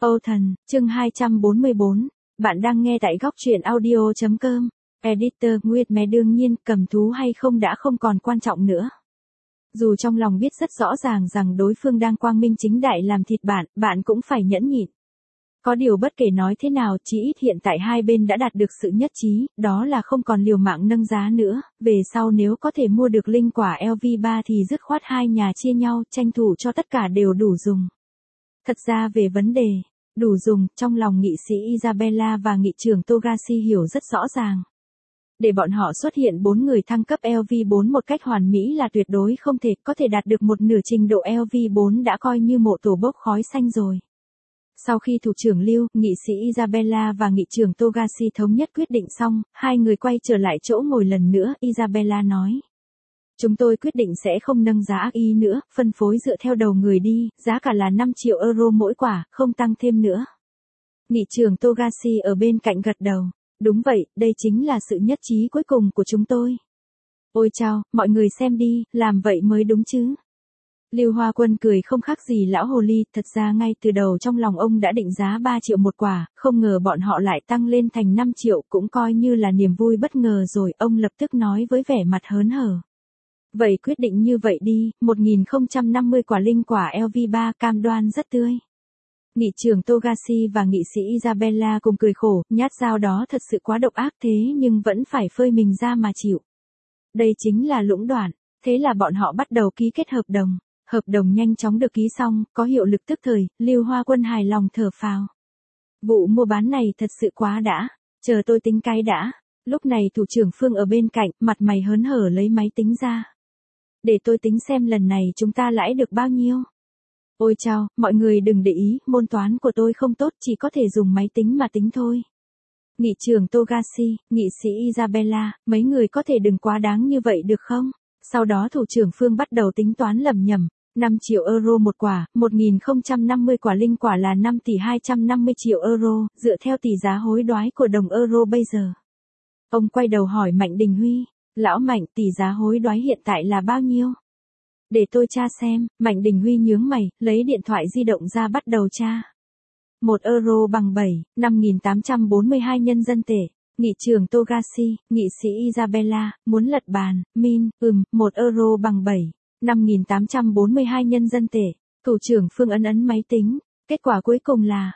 Âu Thần, chương 244, bạn đang nghe tại góc truyện audio.com. Editor Nguyệt Mé đương nhiên cầm thú hay không đã không còn quan trọng nữa. Dù trong lòng biết rất rõ ràng rằng đối phương đang quang minh chính đại làm thịt bạn, bạn cũng phải nhẫn nhịn. Có điều bất kể nói thế nào, chỉ ít hiện tại hai bên đã đạt được sự nhất trí, đó là không còn liều mạng nâng giá nữa, về sau nếu có thể mua được linh quả LV3 thì dứt khoát hai nhà chia nhau, tranh thủ cho tất cả đều đủ dùng. Thật ra về vấn đề đủ dùng, trong lòng nghị sĩ Isabella và nghị trưởng Togashi hiểu rất rõ ràng. Để bọn họ xuất hiện 4 người thăng cấp LV4 một cách hoàn mỹ là tuyệt đối không thể, có thể đạt được một nửa trình độ LV4 đã coi như mộ tổ bốc khói xanh rồi. Sau khi thủ trưởng Lưu, nghị sĩ Isabella và nghị trưởng Togashi thống nhất quyết định xong, hai người quay trở lại chỗ ngồi lần nữa, Isabella nói. Chúng tôi quyết định sẽ không nâng giá ác ý nữa, phân phối dựa theo đầu người đi, giá cả là 5 triệu euro mỗi quả, không tăng thêm nữa. Nghị trưởng Togashi ở bên cạnh gật đầu. Đúng vậy, đây chính là sự nhất trí cuối cùng của chúng tôi. Ôi chao, mọi người xem đi, làm vậy mới đúng chứ. Lưu Hoa Quân cười không khác gì lão hồ ly, thật ra ngay từ đầu trong lòng ông đã định giá 3 triệu một quả, không ngờ bọn họ lại tăng lên thành 5 triệu cũng coi như là niềm vui bất ngờ rồi, ông lập tức nói với vẻ mặt hớn hở. Vậy quyết định như vậy đi, 1050 quả linh quả LV3 cam đoan rất tươi. Nghị trưởng Togashi và nghị sĩ Isabella cùng cười khổ, nhát dao đó thật sự quá độc ác thế nhưng vẫn phải phơi mình ra mà chịu. Đây chính là lũng đoạn, thế là bọn họ bắt đầu ký kết hợp đồng. Hợp đồng nhanh chóng được ký xong, có hiệu lực tức thời, Lưu Hoa Quân hài lòng thở phào. Vụ mua bán này thật sự quá đã, chờ tôi tính cái đã. Lúc này thủ trưởng Phương ở bên cạnh, mặt mày hớn hở lấy máy tính ra. Để tôi tính xem lần này chúng ta lãi được bao nhiêu. Ôi chao, mọi người đừng để ý, môn toán của tôi không tốt, chỉ có thể dùng máy tính mà tính thôi. Nghị trưởng Togashi, nghị sĩ Isabella, mấy người có thể đừng quá đáng như vậy được không? Sau đó thủ trưởng Phương bắt đầu tính toán lầm nhầm. 5 triệu euro một quả, 1050 quả linh quả là 5 tỷ 250 triệu euro, dựa theo tỷ giá hối đoái của đồng euro bây giờ. Ông quay đầu hỏi Mạnh Đình Huy, lão Mạnh, tỷ giá hối đoái hiện tại là bao nhiêu? Để tôi tra xem, Mạnh Đình Huy nhướng mày, lấy điện thoại di động ra bắt đầu tra. 1 euro bằng 5.842 nhân dân tệ. Nghị trưởng Togashi, nghị sĩ Isabella, muốn lật bàn, 1 euro bằng 5.842 nhân dân tệ. Thủ trưởng Phương ấn máy tính, kết quả cuối cùng là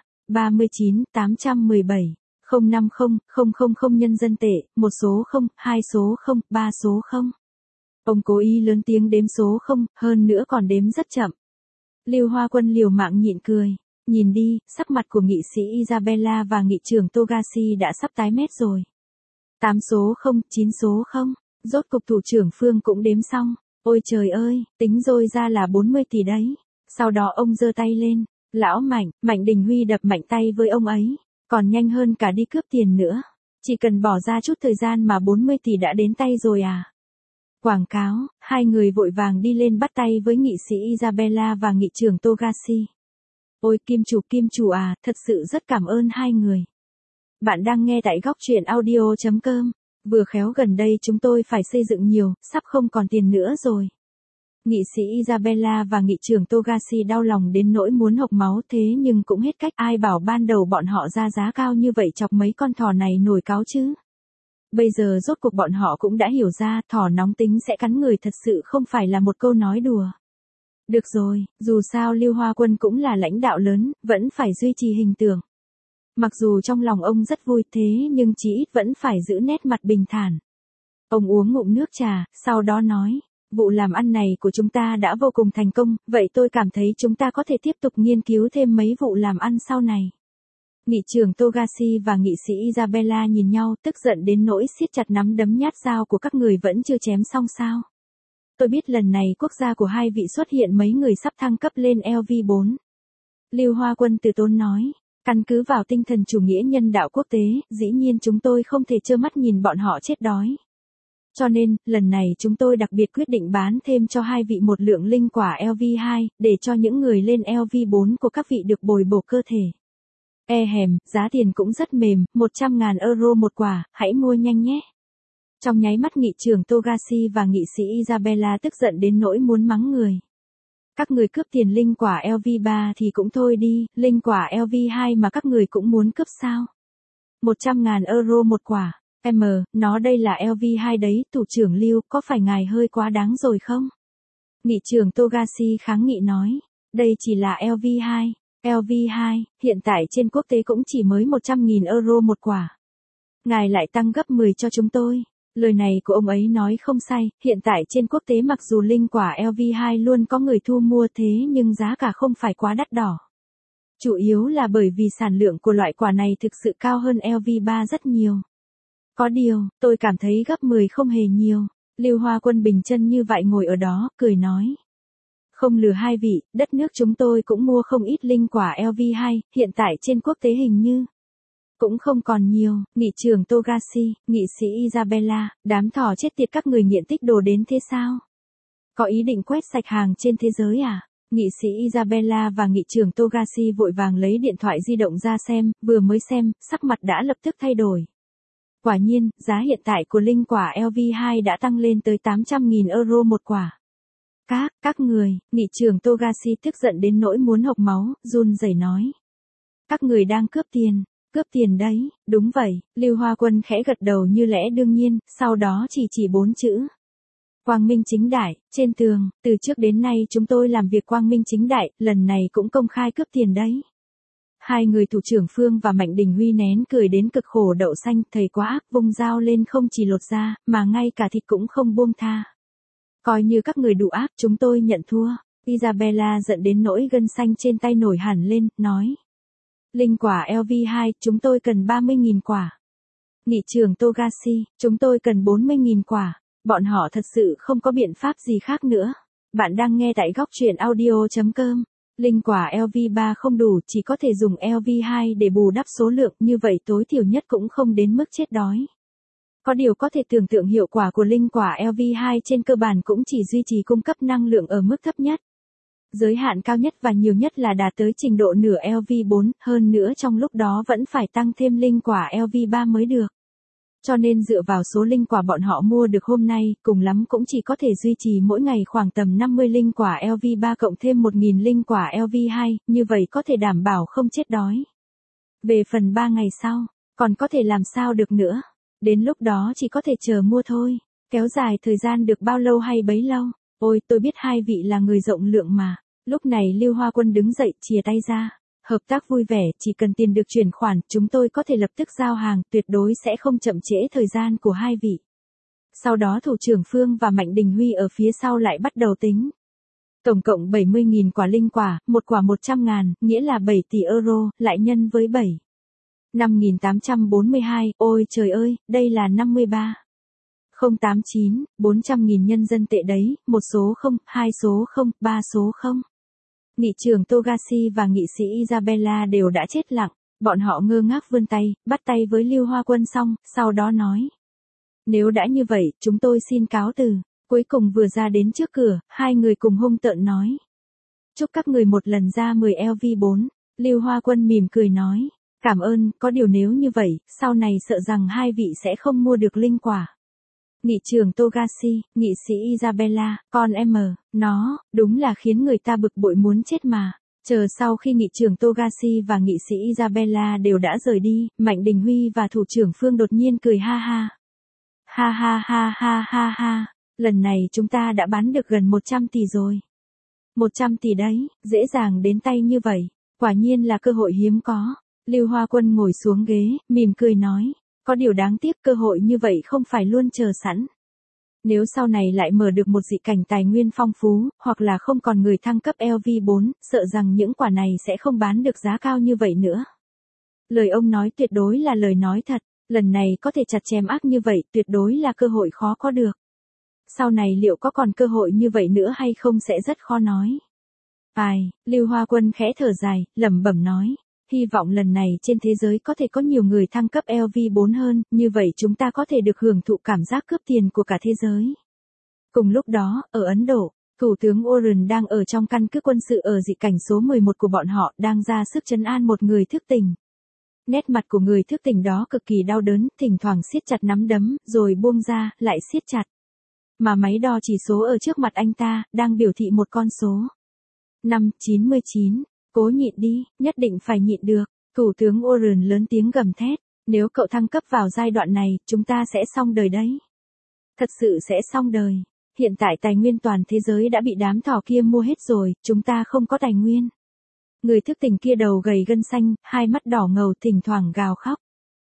39.817.050.000 nhân dân tệ, một số 0, hai số 0, ba số 0. Ông cố ý lớn tiếng đếm số 0, hơn nữa còn đếm rất chậm. Lưu Hoa Quân liều mạng nhịn cười. Nhìn đi, sắc mặt của nghị sĩ Isabella và nghị trưởng Togashi đã sắp tái mét rồi. 8 số 0, 9 số 0, rốt cục thủ trưởng Phương cũng đếm xong. Ôi trời ơi, tính rồi ra là 40 tỷ đấy. Sau đó ông giơ tay lên. Lão Mạnh, Mạnh Đình Huy đập mạnh tay với ông ấy. Còn nhanh hơn cả đi cướp tiền nữa. Chỉ cần bỏ ra chút thời gian mà 40 tỷ đã đến tay rồi à. Quảng cáo, hai người vội vàng đi lên bắt tay với nghị sĩ Isabella và nghị trưởng Togashi. Ôi kim chủ à, thật sự rất cảm ơn hai người. Bạn đang nghe tại góc truyện audio.com. Vừa khéo gần đây chúng tôi phải xây dựng nhiều, sắp không còn tiền nữa rồi. Nghị sĩ Isabella và nghị trưởng Togashi đau lòng đến nỗi muốn hộc máu thế nhưng cũng hết cách, ai bảo ban đầu bọn họ ra giá cao như vậy chọc mấy con thỏ này nổi cáu chứ. Bây giờ rốt cuộc bọn họ cũng đã hiểu ra thỏ nóng tính sẽ cắn người thật sự không phải là một câu nói đùa. Được rồi, dù sao Lưu Hoa Quân cũng là lãnh đạo lớn, vẫn phải duy trì hình tượng. Mặc dù trong lòng ông rất vui thế nhưng chí ít vẫn phải giữ nét mặt bình thản. Ông uống ngụm nước trà, sau đó nói, vụ làm ăn này của chúng ta đã vô cùng thành công, vậy tôi cảm thấy chúng ta có thể tiếp tục nghiên cứu thêm mấy vụ làm ăn sau này. Nghị trưởng Togashi và nghị sĩ Isabella nhìn nhau tức giận đến nỗi siết chặt nắm đấm, nhát dao của các người vẫn chưa chém xong sao. Tôi biết lần này quốc gia của hai vị xuất hiện mấy người sắp thăng cấp lên LV4. Lưu Hoa Quân từ tốn nói, căn cứ vào tinh thần chủ nghĩa nhân đạo quốc tế, dĩ nhiên chúng tôi không thể trơ mắt nhìn bọn họ chết đói. Cho nên, lần này chúng tôi đặc biệt quyết định bán thêm cho hai vị một lượng linh quả LV2, để cho những người lên LV4 của các vị được bồi bổ cơ thể. Giá tiền cũng rất mềm, 100.000 euro một quả, hãy mua nhanh nhé. Trong nháy mắt nghị trưởng Togashi và nghị sĩ Isabella tức giận đến nỗi muốn mắng người. Các người cướp tiền linh quả LV3 thì cũng thôi đi, linh quả LV2 mà các người cũng muốn cướp sao? 100.000 euro một quả. Nó đây là LV2 đấy, thủ trưởng Lưu, có phải ngài hơi quá đáng rồi không? Nghị trưởng Togashi kháng nghị nói, đây chỉ là LV2. LV2, hiện tại trên quốc tế cũng chỉ mới 100.000 euro một quả. Ngài lại tăng gấp 10 cho chúng tôi. Lời này của ông ấy nói không sai, hiện tại trên quốc tế mặc dù linh quả LV2 luôn có người thu mua thế nhưng giá cả không phải quá đắt đỏ. Chủ yếu là bởi vì sản lượng của loại quả này thực sự cao hơn LV3 rất nhiều. Có điều, tôi cảm thấy gấp 10 không hề nhiều. Lưu Hoa Quân bình chân như vậy ngồi ở đó, cười nói. Không lừa hai vị, đất nước chúng tôi cũng mua không ít linh quả LV2, hiện tại trên quốc tế hình như cũng không còn nhiều. Nghị trưởng Togashi, nghị sĩ Isabella, đám thỏ chết tiệt các người nghiện tích đồ đến thế sao? Có ý định quét sạch hàng trên thế giới à? Nghị sĩ Isabella và nghị trưởng Togashi vội vàng lấy điện thoại di động ra xem, vừa mới xem, sắc mặt đã lập tức thay đổi. Quả nhiên, giá hiện tại của linh quả LV2 đã tăng lên tới 800.000 euro một quả. Các người, nghị trưởng Togashi tức giận đến nỗi muốn hộc máu, run rẩy nói. Các người đang cướp tiền đấy, đúng vậy, Lưu Hoa Quân khẽ gật đầu như lẽ đương nhiên, sau đó chỉ 4 chữ. Quang minh chính đại, trên tường, từ trước đến nay chúng tôi làm việc quang minh chính đại, lần này cũng công khai cướp tiền đấy. Hai người thủ trưởng Phương và Mạnh Đình Huy nén cười đến cực khổ đậu xanh, thầy quá ác, vung dao lên không chỉ lột ra, mà ngay cả thịt cũng không buông tha. Coi như các người đủ ác, chúng tôi nhận thua. Isabella giận đến nỗi gân xanh trên tay nổi hẳn lên, nói. Linh quả LV2, chúng tôi cần 30.000 quả. Nghị trưởng Togashi, chúng tôi cần 40.000 quả. Bọn họ thật sự không có biện pháp gì khác nữa. Bạn đang nghe tại góc truyện audio.com. Linh quả LV3 không đủ, chỉ có thể dùng LV2 để bù đắp số lượng, như vậy tối thiểu nhất cũng không đến mức chết đói. Có điều có thể tưởng tượng hiệu quả của linh quả LV2 trên cơ bản cũng chỉ duy trì cung cấp năng lượng ở mức thấp nhất. Giới hạn cao nhất và nhiều nhất là đạt tới trình độ nửa LV4, hơn nữa trong lúc đó vẫn phải tăng thêm linh quả LV3 mới được. Cho nên dựa vào số linh quả bọn họ mua được hôm nay, cùng lắm cũng chỉ có thể duy trì mỗi ngày khoảng tầm 50 linh quả LV3 cộng thêm 1.000 linh quả LV2, như vậy có thể đảm bảo không chết đói. Về phần 3 ngày sau, còn có thể làm sao được nữa. Đến lúc đó chỉ có thể chờ mua thôi. Kéo dài thời gian được bao lâu hay bấy lâu. Ôi, tôi biết hai vị là người rộng lượng mà. Lúc này Lưu Hoa Quân đứng dậy, chìa tay ra. Hợp tác vui vẻ, chỉ cần tiền được chuyển khoản, chúng tôi có thể lập tức giao hàng, tuyệt đối sẽ không chậm trễ thời gian của hai vị. Sau đó thủ trưởng Phương và Mạnh Đình Huy ở phía sau lại bắt đầu tính. Tổng cộng 70.000 quả linh quả, một quả 100.000, nghĩa là 7 tỷ euro, lại nhân với 7. 5.842, ôi trời ơi, đây là 53. 089, 400.000 nhân dân tệ đấy, một số 0, hai số 0, ba số 0. Nghị trưởng Togashi và nghị sĩ Isabella đều đã chết lặng, bọn họ ngơ ngác vươn tay, bắt tay với Lưu Hoa Quân xong, sau đó nói. Nếu đã như vậy, chúng tôi xin cáo từ. Cuối cùng vừa ra đến trước cửa, hai người cùng hung tợn nói. Chúc các người một lần ra 10 LV4, Lưu Hoa Quân mỉm cười nói. Cảm ơn, có điều nếu như vậy, sau này sợ rằng hai vị sẽ không mua được linh quả. Nghị trưởng Togashi, nghị sĩ Isabella, con nó, đúng là khiến người ta bực bội muốn chết mà. Chờ sau khi nghị trưởng Togashi và nghị sĩ Isabella đều đã rời đi, Mạnh Đình Huy và thủ trưởng Phương đột nhiên cười ha ha. Ha ha ha ha ha ha, lần này chúng ta đã bán được gần 100 tỷ rồi. 100 tỷ đấy, dễ dàng đến tay như vậy, quả nhiên là cơ hội hiếm có. Lưu Hoa Quân ngồi xuống ghế, mỉm cười nói, có điều đáng tiếc cơ hội như vậy không phải luôn chờ sẵn. Nếu sau này lại mở được một dị cảnh tài nguyên phong phú, hoặc là không còn người thăng cấp LV4, sợ rằng những quả này sẽ không bán được giá cao như vậy nữa. Lời ông nói tuyệt đối là lời nói thật, lần này có thể chặt chém ác như vậy tuyệt đối là cơ hội khó có được. Sau này liệu có còn cơ hội như vậy nữa hay không sẽ rất khó nói. Lưu Hoa Quân khẽ thở dài, lẩm bẩm nói. Hy vọng lần này trên thế giới có thể có nhiều người thăng cấp LV4 hơn, như vậy chúng ta có thể được hưởng thụ cảm giác cướp tiền của cả thế giới. Cùng lúc đó, ở Ấn Độ, Thủ tướng Warren đang ở trong căn cứ quân sự ở dị cảnh số 11 của bọn họ, đang ra sức trấn an một người thức tỉnh. Nét mặt của người thức tỉnh đó cực kỳ đau đớn, thỉnh thoảng siết chặt nắm đấm, rồi buông ra, lại siết chặt. Mà máy đo chỉ số ở trước mặt anh ta, đang biểu thị một con số. Năm 99, cố nhịn đi, nhất định phải nhịn được. Thủ tướng Warren lớn tiếng gầm thét, nếu cậu thăng cấp vào giai đoạn này, chúng ta sẽ xong đời đấy. Thật sự sẽ xong đời. Hiện tại tài nguyên toàn thế giới đã bị đám thỏ kia mua hết rồi, chúng ta không có tài nguyên. Người thức tỉnh kia đầu gầy gân xanh, hai mắt đỏ ngầu thỉnh thoảng gào khóc.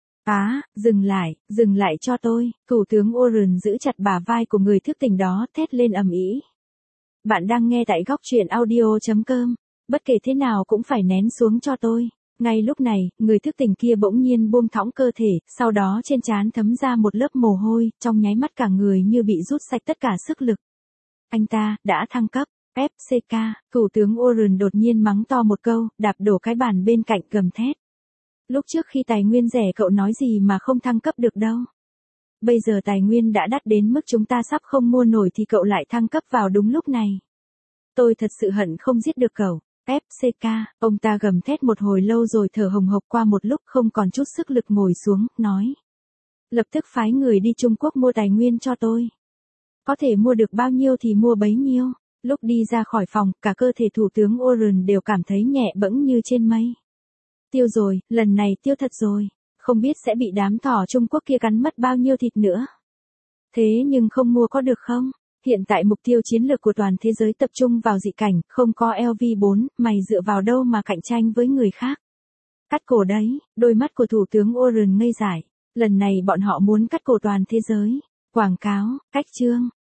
Dừng lại cho tôi. Thủ tướng Warren giữ chặt bả vai của người thức tỉnh đó, thét lên ầm ĩ. Bạn đang nghe tại góc truyện audio.com. Bất kể thế nào cũng phải nén xuống cho tôi. Ngay lúc này, người thức tỉnh kia bỗng nhiên buông thõng cơ thể, sau đó trên trán thấm ra một lớp mồ hôi, trong nháy mắt cả người như bị rút sạch tất cả sức lực. Anh ta, đã thăng cấp. FCK, Thủ tướng Warren đột nhiên mắng to một câu, đạp đổ cái bàn bên cạnh gầm thét. Lúc trước khi tài nguyên rẻ cậu nói gì mà không thăng cấp được đâu. Bây giờ tài nguyên đã đắt đến mức chúng ta sắp không mua nổi thì cậu lại thăng cấp vào đúng lúc này. Tôi thật sự hận không giết được cậu. FCK, ông ta gầm thét một hồi lâu rồi thở hồng hộc qua một lúc không còn chút sức lực ngồi xuống, nói. Lập tức phái người đi Trung Quốc mua tài nguyên cho tôi. Có thể mua được bao nhiêu thì mua bấy nhiêu. Lúc đi ra khỏi phòng, cả cơ thể thủ tướng Warren đều cảm thấy nhẹ bẫng như trên mây. Tiêu rồi, lần này tiêu thật rồi. Không biết sẽ bị đám thỏ Trung Quốc kia cắn mất bao nhiêu thịt nữa. Thế nhưng không mua có được không? Hiện tại mục tiêu chiến lược của toàn thế giới tập trung vào dị cảnh, không có LV4, mày dựa vào đâu mà cạnh tranh với người khác? Cắt cổ đấy, đôi mắt của Thủ tướng Warren ngây dại. Lần này bọn họ muốn cắt cổ toàn thế giới. Quảng cáo, cách chương.